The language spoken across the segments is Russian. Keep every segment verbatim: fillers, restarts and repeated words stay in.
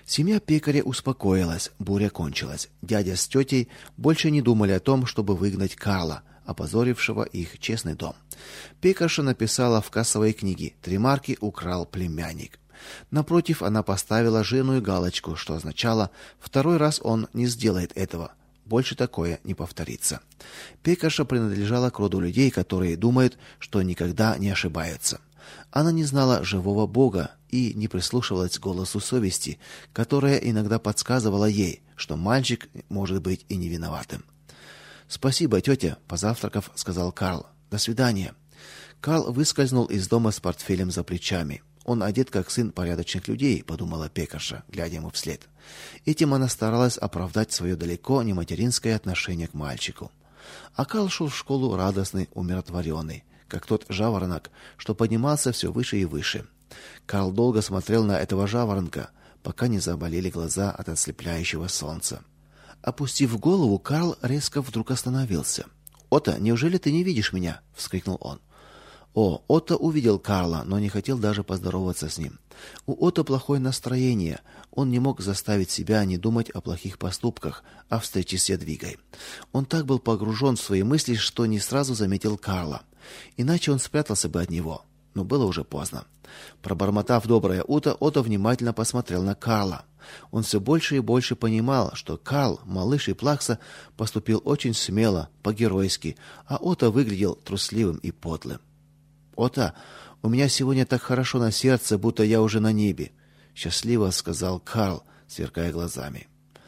Семья пекаря успокоилась, буря кончилась. Дядя с тетей больше не думали о том, чтобы выгнать Карла, опозорившего их честный дом. Пекарша написала в кассовой книге: «Три марки украл племянник». Напротив, она поставила жирную галочку, что означало: второй раз он не сделает этого. Больше такое не повторится. Пекарша принадлежала к роду людей, которые думают, что никогда не ошибаются. Она не знала живого Бога и не прислушивалась к голосу совести, которая иногда подсказывала ей, что мальчик может быть и не виноватым. «Спасибо, тетя», — позавтракав, сказал Карл. «До свидания». Карл выскользнул из дома с портфелем за плечами. Он одет как сын порядочных людей, подумала пекарша, глядя ему вслед. Этим она старалась оправдать свое далеко не материнское отношение к мальчику. А Карл шел в школу радостный, умиротворенный, как тот жаворонок, что поднимался все выше и выше. Карл долго смотрел на этого жаворонка, пока не заболели глаза от ослепляющего солнца. Опустив голову, Карл резко вдруг остановился. «Отто, неужели ты не видишь меня?» — вскрикнул он. О, Отто увидел Карла, но не хотел даже поздороваться с ним. У Отто плохое настроение. Он не мог заставить себя не думать о плохих поступках, о встрече с Ядвигой. Он так был погружен в свои мысли, что не сразу заметил Карла. Иначе он спрятался бы от него. Но было уже поздно. Пробормотав доброе утро, Отто внимательно посмотрел на Карла. Он все больше и больше понимал, что Карл, малыш и плакса, поступил очень смело, по-геройски, а Отто выглядел трусливым и подлым. «Отто, у меня сегодня так хорошо на сердце, будто я уже на небе», — счастливо сказал Карл, сверкая глазами.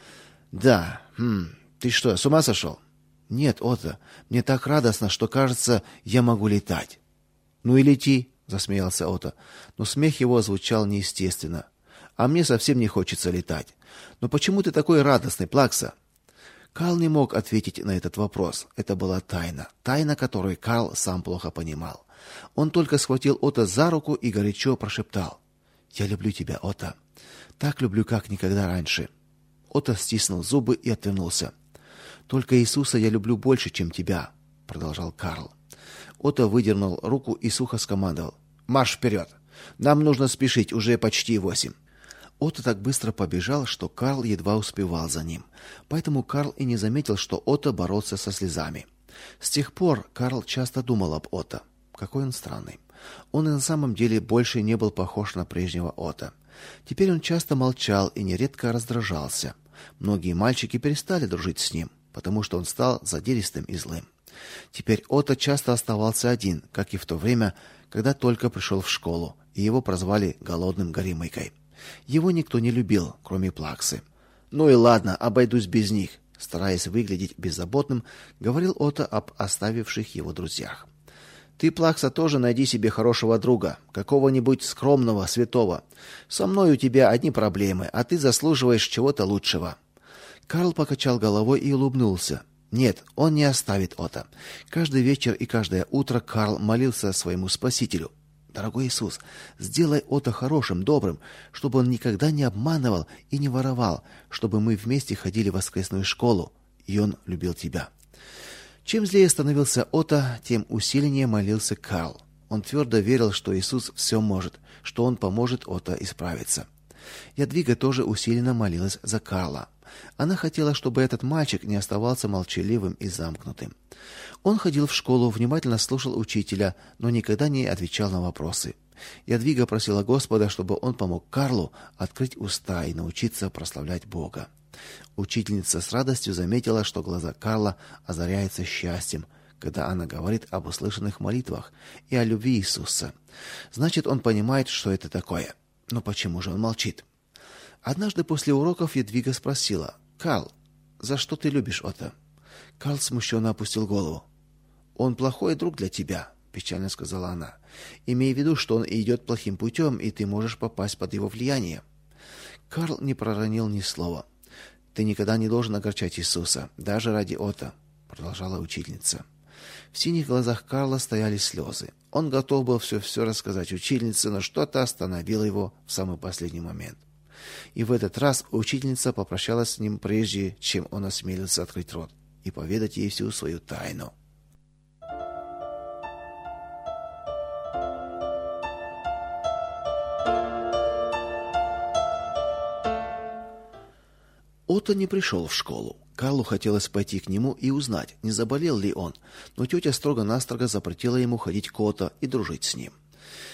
«Да, хм, ты что, с ума сошел?» «Нет, Отто, мне так радостно, что, кажется, я могу летать». «Ну и лети», — засмеялся Отто, но смех его звучал неестественно. «А мне совсем не хочется летать. Но почему ты такой радостный, плакса?» Карл не мог ответить на этот вопрос. Это была тайна, тайна, которую Карл сам плохо понимал. Он только схватил Отто за руку и горячо прошептал: «Я люблю тебя, Отто. Так люблю, как никогда раньше». Отто стиснул зубы и отвернулся. «Только Иисуса я люблю больше, чем тебя», — продолжал Карл. Отто выдернул руку и сухо скомандовал: «Марш вперед! Нам нужно спешить, уже почти восемь». Отто так быстро побежал, что Карл едва успевал за ним. Поэтому Карл и не заметил, что Отто боролся со слезами. С тех пор Карл часто думал об Отто. Какой он странный. Он и на самом деле больше не был похож на прежнего Отто. Теперь он часто молчал и нередко раздражался. Многие мальчики перестали дружить с ним, потому что он стал задиристым и злым. Теперь Отто часто оставался один, как и в то время, когда только пришел в школу, и его прозвали голодным горемыкой. Его никто не любил, кроме плаксы. «Ну и ладно, обойдусь без них», — стараясь выглядеть беззаботным, говорил Отто об оставивших его друзьях. «Ты, плакса, тоже найди себе хорошего друга, какого-нибудь скромного, святого. Со мной у тебя одни проблемы, а ты заслуживаешь чего-то лучшего». Карл покачал головой и улыбнулся. Нет, он не оставит Отто. Каждый вечер и каждое утро Карл молился своему Спасителю: «Дорогой Иисус, сделай Отто хорошим, добрым, чтобы он никогда не обманывал и не воровал, чтобы мы вместе ходили в воскресную школу, и он любил тебя». Чем злее становился Отто, тем усиленнее молился Карл. Он твердо верил, что Иисус все может, что он поможет Отто исправиться. Ядвига тоже усиленно молилась за Карла. Она хотела, чтобы этот мальчик не оставался молчаливым и замкнутым. Он ходил в школу, внимательно слушал учителя, но никогда не отвечал на вопросы. Ядвига просила Господа, чтобы он помог Карлу открыть уста и научиться прославлять Бога. Учительница с радостью заметила, что глаза Карла озаряются счастьем, когда она говорит об услышанных молитвах и о любви Иисуса. Значит, он понимает, что это такое. Но почему же он молчит? Однажды после уроков Ядвига спросила: «Карл, за что ты любишь Отто?» Карл смущенно опустил голову. «Он плохой друг для тебя», — печально сказала она. «Имей в виду, что он идет плохим путем, и ты можешь попасть под его влияние». Карл не проронил ни слова. «Ты никогда не должен огорчать Иисуса, даже ради Отто», — продолжала учительница. В синих глазах Карла стояли слезы. Он готов был все-все рассказать учительнице, но что-то остановило его в самый последний момент. И в этот раз учительница попрощалась с ним прежде, чем он осмелился открыть рот и поведать ей всю свою тайну. Отто не пришел в школу. Карлу хотелось пойти к нему и узнать, не заболел ли он, но тетя строго-настрого запретила ему ходить к Отто и дружить с ним.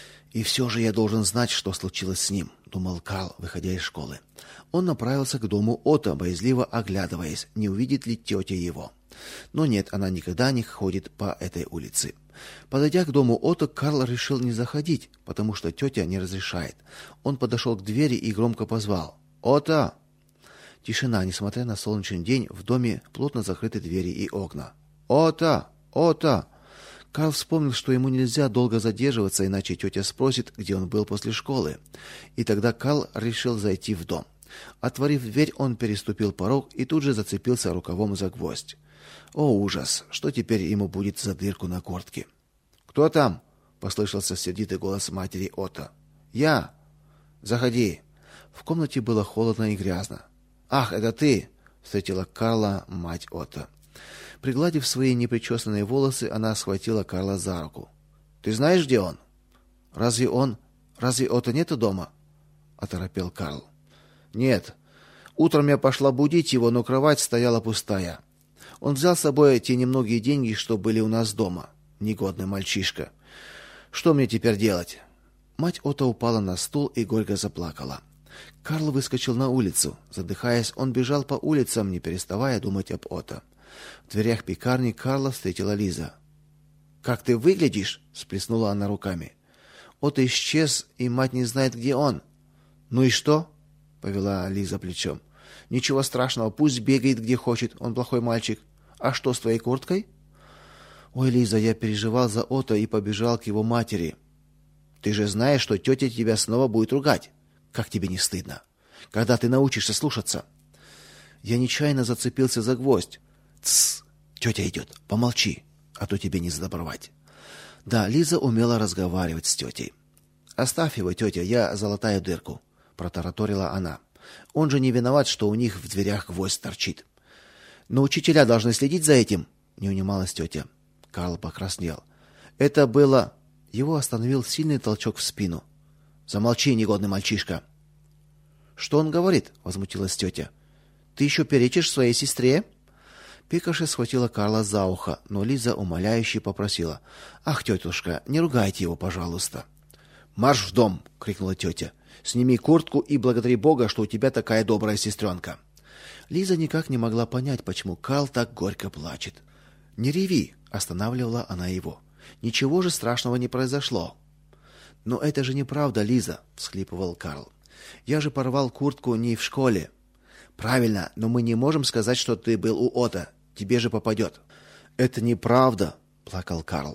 И все же я должен знать, что случилось с ним, думал Карл, выходя из школы. Он направился к дому Отто, боязливо оглядываясь, не увидит ли тетя его. Но нет, она никогда не ходит по этой улице. Подойдя к дому Отто, Карл решил не заходить, потому что тетя не разрешает. Он подошел к двери и громко позвал: "Отто!" Тишина, несмотря на солнечный день, в доме плотно закрыты двери и окна. "Отто! Отто!" Карл вспомнил, что ему нельзя долго задерживаться, иначе тетя спросит, где он был после школы. И тогда Карл решил зайти в дом. Отворив дверь, он переступил порог и тут же зацепился рукавом за гвоздь. О, ужас! Что теперь ему будет за дырку на куртке? "Кто там?" послышался сердитый голос матери Отто. "Я. Заходи". В комнате было холодно и грязно. "Ах, это ты?" встретила Карла мать Отто. Пригладив свои непричесанные волосы, она схватила Карла за руку. "Ты знаешь, где он?" "Разве он, разве Отто нету дома?" оторопел Карл. "Нет. Утром я пошла будить его, но кровать стояла пустая. Он взял с собой те немногие деньги, что были у нас дома. Негодный мальчишка. Что мне теперь делать?" Мать Отто упала на стул и горько заплакала. Карл выскочил на улицу. Задыхаясь, он бежал по улицам, не переставая думать об Отто. В дверях пекарни Карла встретила Лиза. "Как ты выглядишь?" всплеснула она руками. "Отто исчез, и мать не знает, где он." "Ну и что?" повела Лиза плечом. "Ничего страшного, пусть бегает где хочет, он плохой мальчик. А что с твоей курткой?" "Ой, Лиза, я переживал за Отто и побежал к его матери." "Ты же знаешь, что тетя тебя снова будет ругать. Как тебе не стыдно? Когда ты научишься слушаться?" "Я нечаянно зацепился за гвоздь." "Тсс, тетя идет, помолчи, а то тебе не задобровать." Да, Лиза умела разговаривать с тетей. "Оставь его, тетя, я залатаю дырку", протараторила она. "Он же не виноват, что у них в дверях гвоздь торчит." "Но учителя должны следить за этим", не унималась тетя. Карл покраснел. Это было... Его остановил сильный толчок в спину. "Замолчи, негодный мальчишка." "Что он говорит?" возмутилась тетя. "Ты еще перечишь своей сестре?" Пекарша схватила Карла за ухо, но Лиза умоляюще попросила: "Ах, тетушка, не ругайте его, пожалуйста." "Марш в дом!" крикнула тетя. "Сними куртку и благодари Бога, что у тебя такая добрая сестренка." Лиза никак не могла понять, почему Карл так горько плачет. "Не реви", останавливала она его. "Ничего же страшного не произошло." "Но это же неправда, Лиза", всхлипывал Карл. "Я же порвал куртку не в школе." "Правильно, но мы не можем сказать, что ты был у Отто. Тебе же попадет». "Это неправда", плакал Карл.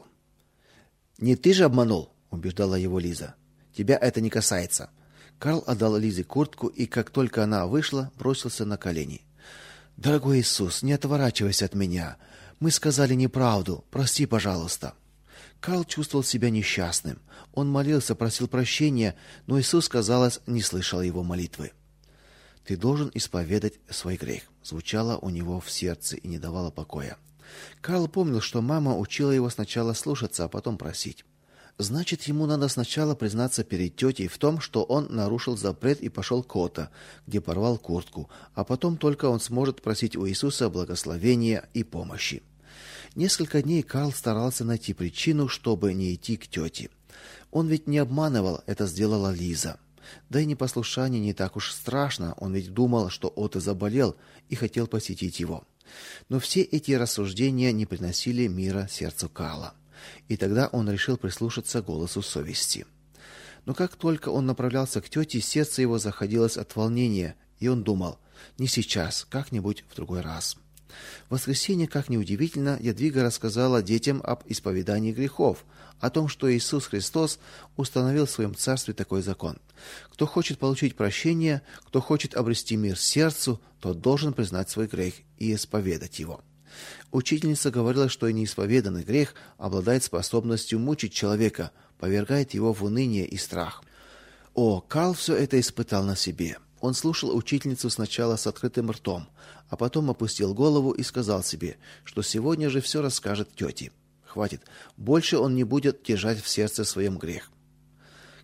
"Не ты же обманул", убеждала его Лиза. "Тебя это не касается." Карл отдал Лизе куртку и, как только она вышла, бросился на колени. "Дорогой Иисус, не отворачивайся от меня. Мы сказали неправду. Прости, пожалуйста." Карл чувствовал себя несчастным. Он молился, просил прощения, но Иисус, казалось, не слышал его молитвы. «Ты должен исповедать свой грех», звучало у него в сердце и не давало покоя. Карл помнил, что мама учила его сначала слушаться, а потом просить. Значит, ему надо сначала признаться перед тетей в том, что он нарушил запрет и пошел к Отто, где порвал куртку, а потом только он сможет просить у Иисуса благословения и помощи. Несколько дней Карл старался найти причину, чтобы не идти к тете. Он ведь не обманывал, это сделала Лиза. Да и непослушание не так уж страшно, он ведь думал, что Отто заболел и хотел посетить его. Но все эти рассуждения не приносили мира сердцу Карла. И тогда он решил прислушаться к голосу совести. Но как только он направлялся к тете, сердце его заходилось от волнения, и он думал: не сейчас, как-нибудь в другой раз. В воскресенье, как ни удивительно, Ядвига рассказала детям об исповедании грехов, о том, что Иисус Христос установил в своем царстве такой закон: кто хочет получить прощение, кто хочет обрести мир сердцу, тот должен признать свой грех и исповедать его. Учительница говорила, что и неисповеданный грех обладает способностью мучить человека, повергает его в уныние и страх. О, Карл все это испытал на себе. Он слушал учительницу сначала с открытым ртом, а потом опустил голову и сказал себе, что сегодня же все расскажет тете. Хватит, больше он не будет держать в сердце своем грех.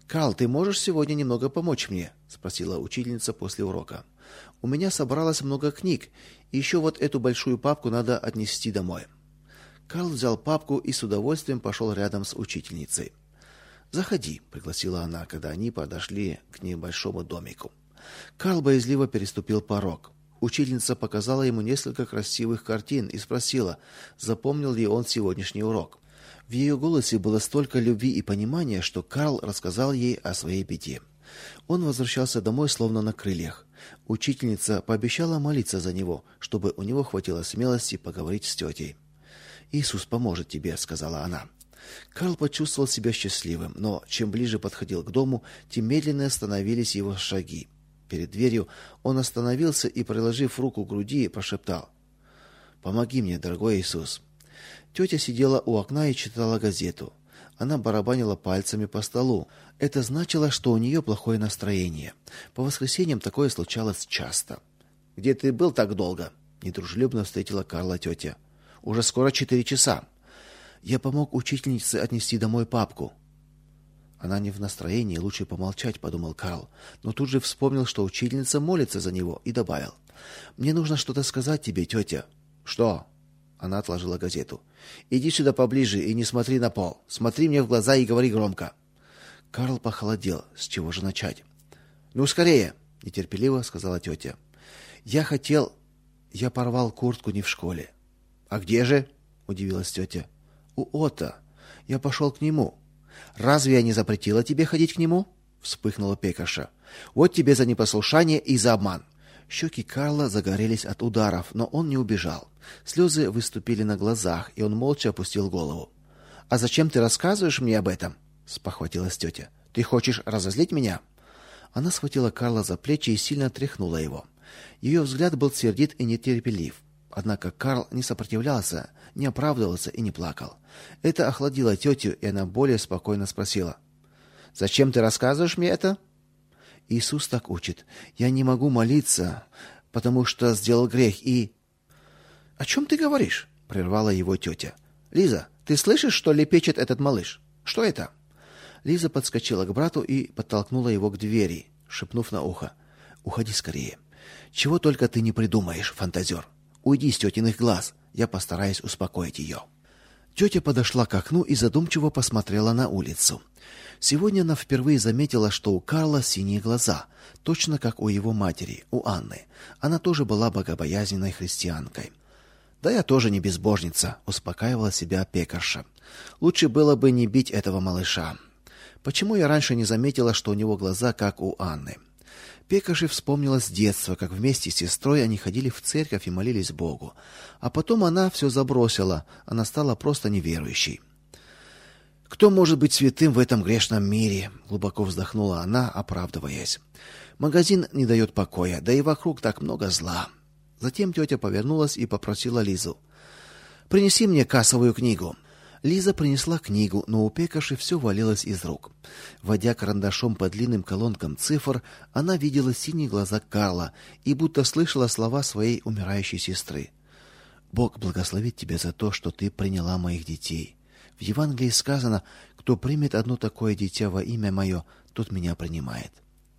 «Карл, ты можешь сегодня немного помочь мне?» — спросила учительница после урока. «У меня собралось много книг, и еще вот эту большую папку надо отнести домой». Карл взял папку и с удовольствием пошел рядом с учительницей. «Заходи», — пригласила она, когда они подошли к небольшому домику. Карл боязливо переступил порог. Учительница показала ему несколько красивых картин и спросила, запомнил ли он сегодняшний урок. В ее голосе было столько любви и понимания, что Карл рассказал ей о своей беде. Он возвращался домой словно на крыльях. Учительница пообещала молиться за него, чтобы у него хватило смелости поговорить с тетей. «Иисус поможет тебе», — сказала она. Карл почувствовал себя счастливым, но чем ближе подходил к дому, тем медленнее становились его шаги. Перед дверью он остановился и, приложив руку к груди, прошептал: «Помоги мне, дорогой Иисус». Тетя сидела у окна и читала газету. Она барабанила пальцами по столу. Это значило, что у нее плохое настроение. По воскресеньям такое случалось часто. «Где ты был так долго?» — недружелюбно встретила Карла тетя. «Уже скоро четыре часа». «Я помог учительнице отнести домой папку». «Она не в настроении, лучше помолчать», — подумал Карл, но тут же вспомнил, что учительница молится за него, и добавил: «Мне нужно что-то сказать тебе, тетя». «Что?» Она отложила газету. «Иди сюда поближе и не смотри на пол. Смотри мне в глаза и говори громко». Карл похолодел. С чего же начать? «Ну, скорее!» — нетерпеливо сказала тетя. «Я хотел... Я порвал куртку не в школе». «А где же?» — удивилась тетя. «У Отто. Я пошел к нему». «Разве я не запретила тебе ходить к нему?» — вспыхнула пекарша. «Вот тебе за непослушание и за обман». Щеки Карла загорелись от ударов, но он не убежал. Слезы выступили на глазах, и он молча опустил голову. «А зачем ты рассказываешь мне об этом?» — спохватилась тетя. «Ты хочешь разозлить меня?» Она схватила Карла за плечи и сильно тряхнула его. Ее взгляд был сердит и нетерпелив. Однако Карл не сопротивлялся, не оправдывался и не плакал. Это охладило тетю, и она более спокойно спросила: «Зачем ты рассказываешь мне это?» «Иисус так учит. Я не могу молиться, потому что сделал грех и...» «О чем ты говоришь?» — прервала его тетя. «Лиза, ты слышишь, что лепечет этот малыш? Что это?» Лиза подскочила к брату и подтолкнула его к двери, шепнув на ухо: «Уходи скорее. Чего только ты не придумаешь, фантазер. Уйди с тетиных глаз, я постараюсь успокоить ее». Тетя подошла к окну и задумчиво посмотрела на улицу. Сегодня она впервые заметила, что у Карла синие глаза, точно как у его матери, у Анны. Она тоже была богобоязненной христианкой. «Да я тоже не безбожница», — успокаивала себя пекарша. «Лучше было бы не бить этого малыша. Почему я раньше не заметила, что у него глаза как у Анны?» Пекарше вспомнилось детство, как вместе с сестрой они ходили в церковь и молились Богу. А потом она все забросила, она стала просто неверующей. «Кто может быть святым в этом грешном мире?» — глубоко вздохнула она, оправдываясь. «Магазин не дает покоя, да и вокруг так много зла». Затем тетя повернулась и попросила Лизу: «Принеси мне кассовую книгу». Лиза принесла книгу, но у пекарши все валилось из рук. Водя карандашом по длинным колонкам цифр, она видела синие глаза Карла и будто слышала слова своей умирающей сестры. «Бог благословит тебя за то, что ты приняла моих детей. В Евангелии сказано: кто примет одно такое дитя во имя мое, тот меня принимает».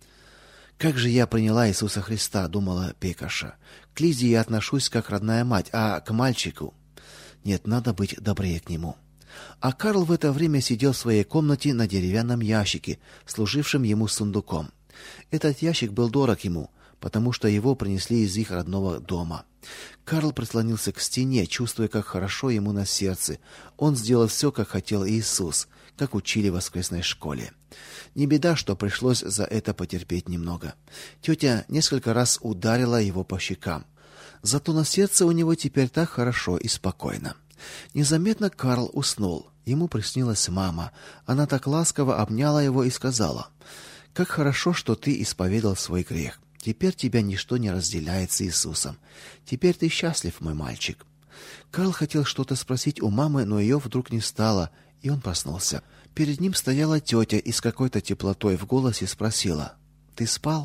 «Как же я приняла Иисуса Христа», — думала пекарша. «К Лизе я отношусь как родная мать, а к мальчику... Нет, надо быть добрее к нему». А Карл в это время сидел в своей комнате на деревянном ящике, служившем ему сундуком. Этот ящик был дорог ему, потому что его принесли из их родного дома. Карл прислонился к стене, чувствуя, как хорошо ему на сердце. Он сделал все, как хотел Иисус, как учили в воскресной школе. Не беда, что пришлось за это потерпеть немного. Тетя несколько раз ударила его по щекам. Зато на сердце у него теперь так хорошо и спокойно. Незаметно Карл уснул. Ему приснилась мама. Она так ласково обняла его и сказала: «Как хорошо, что ты исповедал свой грех. Теперь тебя ничто не разделяет с Иисусом. Теперь ты счастлив, мой мальчик». Карл хотел что-то спросить у мамы, но ее вдруг не стало, и он проснулся. Перед ним стояла тетя и с какой-то теплотой в голосе спросила: «Ты спал?»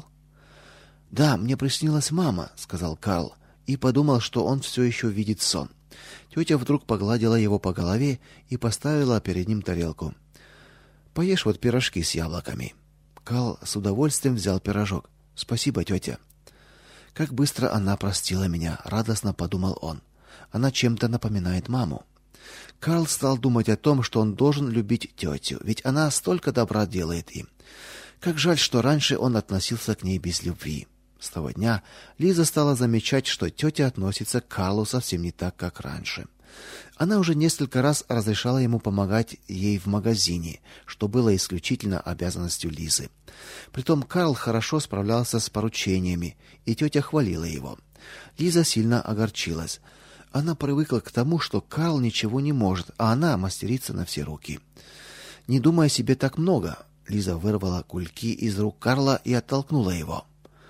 «Да, мне приснилась мама», — сказал Карл, и подумал, что он все еще видит сон. Тетя вдруг погладила его по голове и поставила перед ним тарелку. Поешь вот пирожки с яблоками. Карл с удовольствием взял пирожок. Спасибо, тетя. Как быстро она простила меня, радостно подумал он. Она чем-то напоминает маму. Карл стал думать о том, что он должен любить тетю, ведь она столько добра делает им. Как жаль, что раньше он относился к ней без любви. С того дня Лиза стала замечать, что тетя относится к Карлу совсем не так, как раньше. Она уже несколько раз разрешала ему помогать ей в магазине, что было исключительно обязанностью Лизы. Притом Карл хорошо справлялся с поручениями, и тетя хвалила его. Лиза сильно огорчилась. Она привыкла к тому, что Карл ничего не может, а она мастерица на все руки. Не думая о себе так много, Лиза вырвала кульки из рук Карла и оттолкнула его.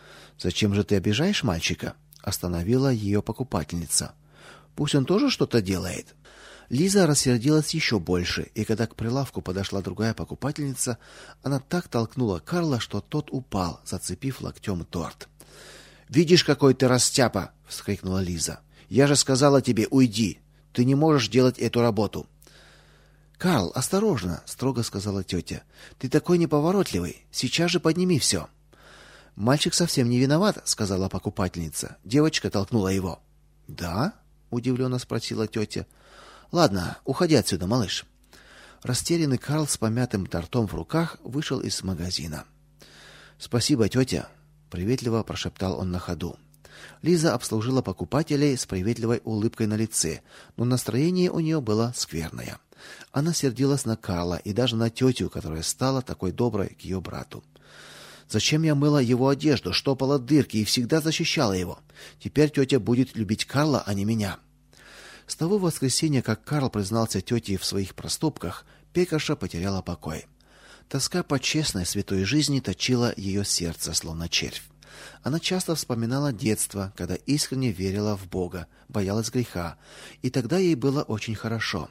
Зачем же ты обижаешь мальчика? Остановила ее покупательница. Пусть он тоже что-то делает. Лиза рассердилась еще больше, и когда к прилавку подошла другая покупательница, она так толкнула Карла, что тот упал, зацепив локтем торт. "Видишь, какой ты растяпа", вскрикнула Лиза. "Я же сказала тебе, уйди. Ты не можешь делать эту работу". "Карл, осторожно", строго сказала тетя. "Ты такой неповоротливый. Сейчас же подними все». "Мальчик совсем не виноват", сказала покупательница. "Девочка толкнула его". "Да?" удивленно спросила тетя. "Ладно, уходи отсюда, малыш". Растерянный Карл с помятым тортом в руках вышел из магазина. "Спасибо, тетя», — приветливо прошептал он на ходу. Лиза обслужила покупателей с приветливой улыбкой на лице, но настроение у нее было скверное. Она сердилась на Карла и даже на тетю, которая стала такой доброй к ее брату. "Зачем я мыла его одежду, штопала дырки и всегда защищала его? Теперь тетя будет любить Карла, а не меня". С того воскресенья, как Карл признался тете в своих проступках, Пекаша потеряла покой. Тоска по честной, святой жизни точила ее сердце, словно червь. Она часто вспоминала детство, когда искренне верила в Бога, боялась греха, и тогда ей было очень хорошо.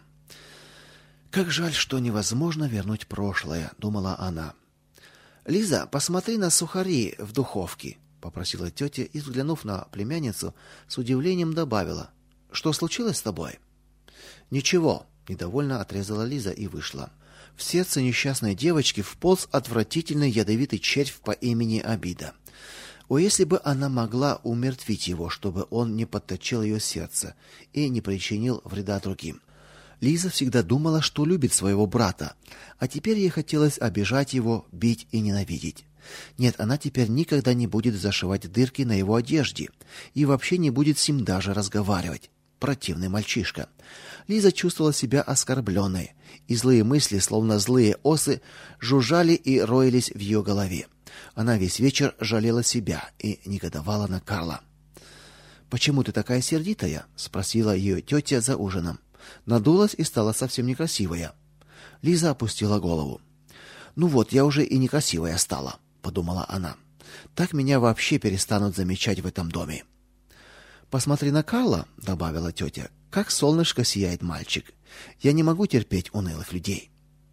Как жаль, что невозможно вернуть прошлое, думала она. "Лиза, посмотри на сухари в духовке", попросила тетя и, взглянув на племянницу, с удивлением добавила: "Что случилось с тобой?" "Ничего", недовольно отрезала Лиза и вышла. В сердце несчастной девочки вполз отвратительный ядовитый червь по имени обида. О, если бы она могла умертвить его, чтобы он не подточил ее сердце и не причинил вреда другим. Лиза всегда думала, что любит своего брата, а теперь ей хотелось обижать его, бить и ненавидеть. Нет, она теперь никогда не будет зашивать дырки на его одежде и вообще не будет с ним даже разговаривать. Противный мальчишка. Лиза чувствовала себя оскорбленной, и злые мысли, словно злые осы, жужжали и роились в ее голове. Она весь вечер жалела себя и негодовала на Карла. "Почему ты такая сердитая?" спросила ее тетя за ужином. Надулась и стала совсем некрасивая. Лиза опустила голову. "Ну вот, я уже и некрасивая стала", подумала она. "Так меня вообще перестанут замечать в этом доме". "Посмотри на Карла", добавила тетя. "Как солнышко сияет мальчик. Я не могу терпеть унылых людей".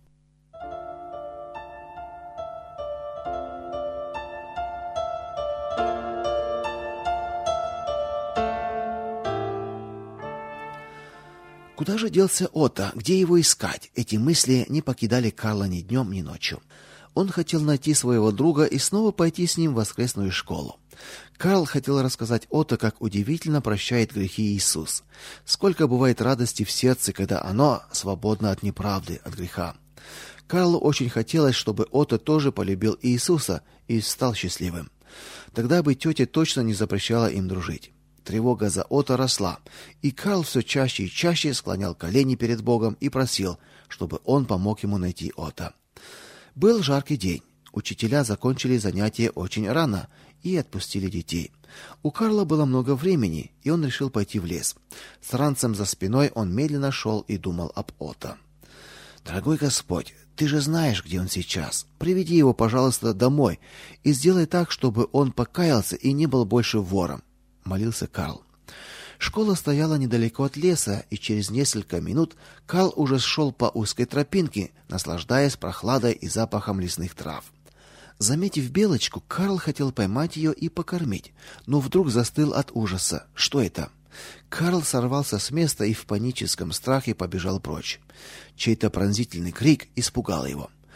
Куда же делся Отто? Где его искать? Эти мысли не покидали Карла ни днем, ни ночью. Он хотел найти своего друга и снова пойти с ним в воскресную школу. Карл хотел рассказать Отто, как удивительно прощает грехи Иисус. Сколько бывает радости в сердце, когда оно свободно от неправды, от греха. Карлу очень хотелось, чтобы Отто тоже полюбил Иисуса и стал счастливым. Тогда бы тетя точно не запрещала им дружить. Тревога за Отто росла, и Карл все чаще и чаще склонял колени перед Богом и просил, чтобы он помог ему найти Отто. Был жаркий день. Учителя закончили занятия очень рано и отпустили детей. У Карла было много времени, и он решил пойти в лес. С ранцем за спиной он медленно шел и думал об Отто. «Дорогой Господь, ты же знаешь, где он сейчас. Приведи его, пожалуйста, домой и сделай так, чтобы он покаялся и не был больше вором», — молился Карл. Школа стояла недалеко от леса, и через несколько минут Карл уже шел по узкой тропинке, наслаждаясь прохладой и запахом лесных трав. Заметив белочку, Карл хотел поймать ее и покормить, но вдруг застыл от ужаса. Что это? Карл сорвался с места и в паническом страхе побежал прочь. Чей-то пронзительный крик испугал его.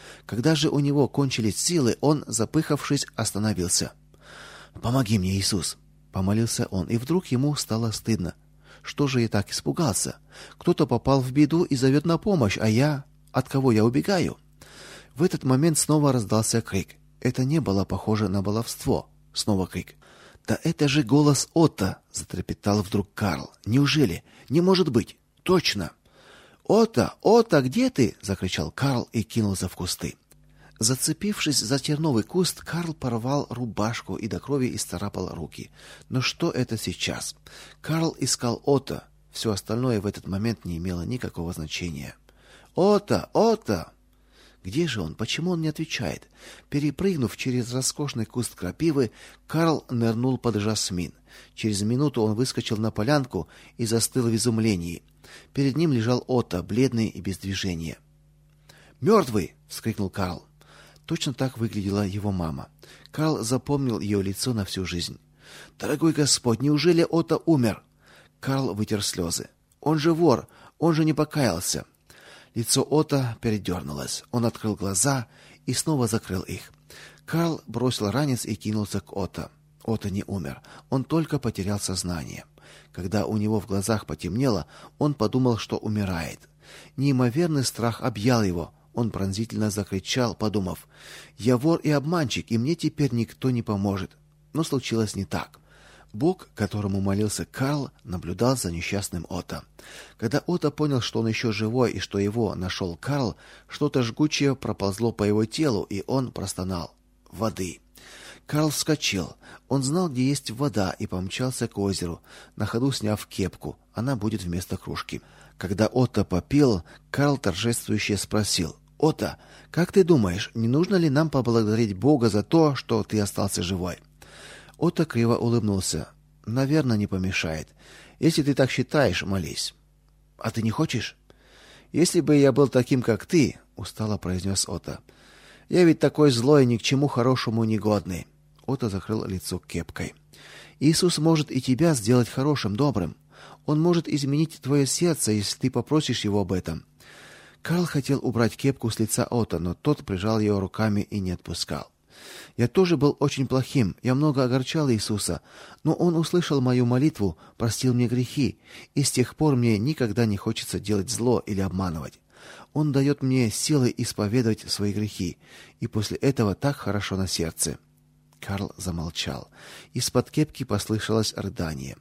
Когда же у него кончились силы, он, запыхавшись, остановился. «Помоги мне, Иисус!» — помолился он, и вдруг ему стало стыдно. Что же я так испугался? Кто-то попал в беду и зовет на помощь, а я... От кого я убегаю? В этот момент снова раздался крик. Это не было похоже на баловство. Снова крик. «Да это же голос Отто!» — затрепетал вдруг Карл. «Неужели? Не может быть! Точно!» «Отто! Отто, где ты?» — закричал Карл и кинулся в кусты. Зацепившись за терновый куст, Карл порвал рубашку и до крови исцарапал руки. Но что это сейчас? Карл искал Отто. Все остальное в этот момент не имело никакого значения. «Отто! Отто!» Где же он? Почему он не отвечает? Перепрыгнув через роскошный куст крапивы, Карл нырнул под жасмин. Через минуту он выскочил на полянку и застыл в изумлении. Перед ним лежал Отто, бледный и без движения. «Мертвый!» — вскрикнул Карл. Точно так выглядела его мама. Карл запомнил ее лицо на всю жизнь. «Дорогой Господь, неужели Отто умер?» Карл вытер слезы. «Он же вор! Он же не покаялся!» Лицо Отто передернулось. Он открыл глаза и снова закрыл их. Карл бросил ранец и кинулся к Отто. Отто не умер. Он только потерял сознание. Когда у него в глазах потемнело, он подумал, что умирает. Неимоверный страх объял его. Он пронзительно закричал, подумав: «Я вор и обманщик, и мне теперь никто не поможет». Но случилось не так. Бог, которому молился Карл, наблюдал за несчастным Отто. Когда Отто понял, что он еще живой и что его нашел Карл, что-то жгучее проползло по его телу, и он простонал: «Воды!». Карл вскочил. Он знал, где есть вода, и помчался к озеру, на ходу сняв кепку. Она будет вместо кружки. Когда Отто попил, Карл торжествующе спросил: «Отто, как ты думаешь, не нужно ли нам поблагодарить Бога за то, что ты остался живой?» Отто криво улыбнулся. «Наверное, не помешает. Если ты так считаешь, молись». «А ты не хочешь?» «Если бы я был таким, как ты», — устало произнес Отто. «Я ведь такой злой, ни к чему хорошему не годный». Отто закрыл лицо кепкой. «Иисус может и тебя сделать хорошим, добрым. Он может изменить твое сердце, если ты попросишь его об этом». Карл хотел убрать кепку с лица Отто, но тот прижал ее руками и не отпускал. «Я тоже был очень плохим, я много огорчал Иисуса, но Он услышал мою молитву, простил мне грехи, и с тех пор мне никогда не хочется делать зло или обманывать. Он дает мне силы исповедовать свои грехи, и после этого так хорошо на сердце». Карл замолчал. Из-под кепки послышалось рыдание.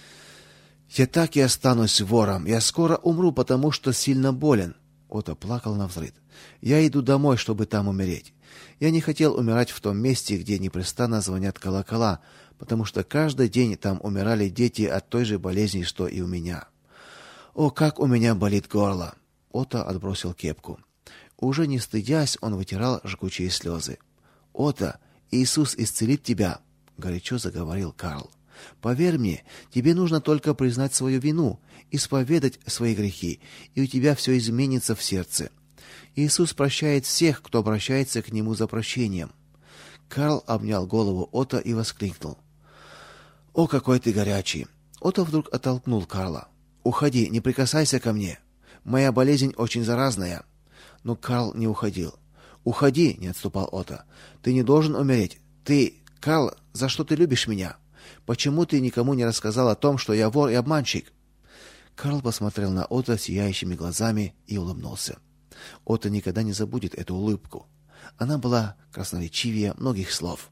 «Я так и останусь вором, я скоро умру, потому что сильно болен». Отто плакал навзрыд. «Я иду домой, чтобы там умереть. Я не хотел умирать в том месте, где непрестанно звонят колокола, потому что каждый день там умирали дети от той же болезни, что и у меня. О, как у меня болит горло!» Отто отбросил кепку. Уже не стыдясь, он вытирал жгучие слезы. «Отто, Иисус исцелит тебя», — горячо заговорил Карл. «Поверь мне, тебе нужно только признать свою вину, исповедать свои грехи, и у тебя все изменится в сердце. Иисус прощает всех, кто обращается к Нему за прощением». Карл обнял голову Отто и воскликнул: «О, какой ты горячий!» Отто вдруг оттолкнул Карла. «Уходи, не прикасайся ко мне. Моя болезнь очень заразная». Но Карл не уходил. «Уходи», — не отступал Отто. «Ты не должен умереть. Ты, Карл, за что ты любишь меня? Почему ты никому не рассказал о том, что я вор и обманщик?» Карл посмотрел на Отто сияющими глазами и улыбнулся. Отто никогда не забудет эту улыбку. Она была красноречивее многих слов.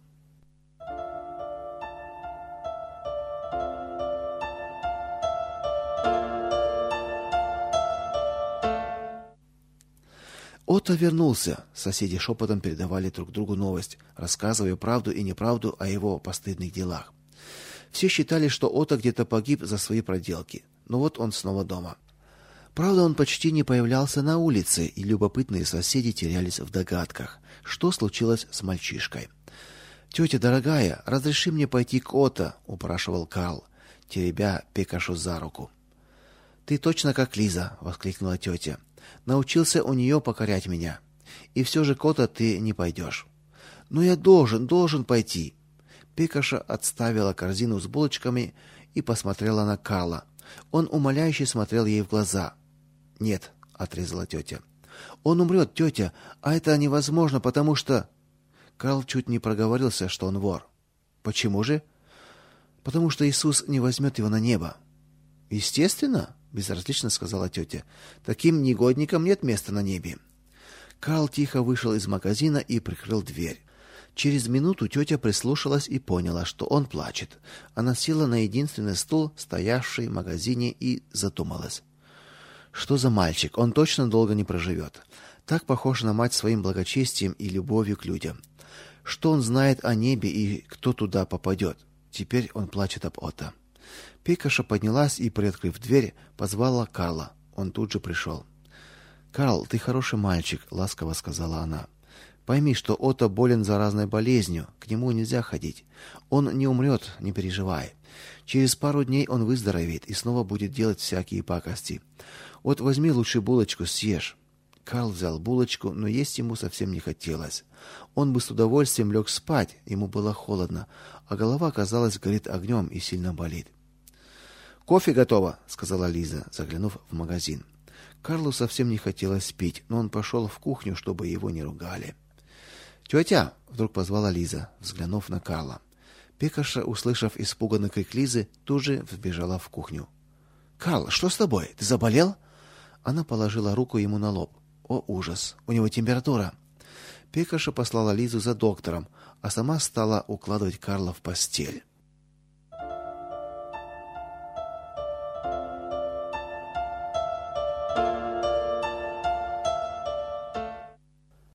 Отто вернулся. Соседи шепотом передавали друг другу новость, рассказывая правду и неправду о его постыдных делах. Все считали, что Отто где-то погиб за свои проделки. Но вот он снова дома. Правда, он почти не появлялся на улице, и любопытные соседи терялись в догадках, что случилось с мальчишкой. «Тетя дорогая, разреши мне пойти к Отто», — упрашивал Карл, теребя Пекашу за руку. «Ты точно как Лиза», — воскликнула тетя. «Научился у нее покорять меня. И все же к Отто ты не пойдешь». «Но я должен, должен пойти». Пекаша отставила корзину с булочками и посмотрела на Карла. Он умоляюще смотрел ей в глаза. «Нет», — отрезала тетя. Он умрет, тетя, а это невозможно, потому что... Карл чуть не проговорился, что он вор. Почему же? Потому что Иисус не возьмет его на небо. Естественно, безразлично сказала тетя. Таким негодникам нет места на небе. Карл тихо вышел из магазина и прикрыл дверь. Через минуту тетя прислушалась и поняла, что он плачет. Она села на единственный стул, стоявший в магазине, и задумалась. Что за мальчик? Он точно долго не проживет. Так похож на мать своим благочестием и любовью к людям. Что он знает о небе и кто туда попадет? Теперь он плачет об Отто. Пекаша поднялась и, приоткрыв дверь, позвала Карла. Он тут же пришел. «Карл, ты хороший мальчик», — ласково сказала она. «Пойми, что Отто болен заразной болезнью, к нему нельзя ходить. Он не умрет, не переживай. Через пару дней он выздоровеет и снова будет делать всякие пакости. Вот возьми лучше булочку, съешь». Карл взял булочку, но есть ему совсем не хотелось. Он бы с удовольствием лег спать, ему было холодно, а голова, казалось, горит огнем и сильно болит. «Кофе готово», — сказала Лиза, заглянув в магазин. Карлу совсем не хотелось пить, но он пошел в кухню, чтобы его не ругали. «Тетя!» — вдруг позвала Лиза, взглянув на Карла. Пекаша, услышав испуганный крик Лизы, тут же вбежала в кухню. «Карл, что с тобой? Ты заболел?» Она положила руку ему на лоб. О, ужас! У него температура. Пекаша послала Лизу за доктором, а сама стала укладывать Карла в постель.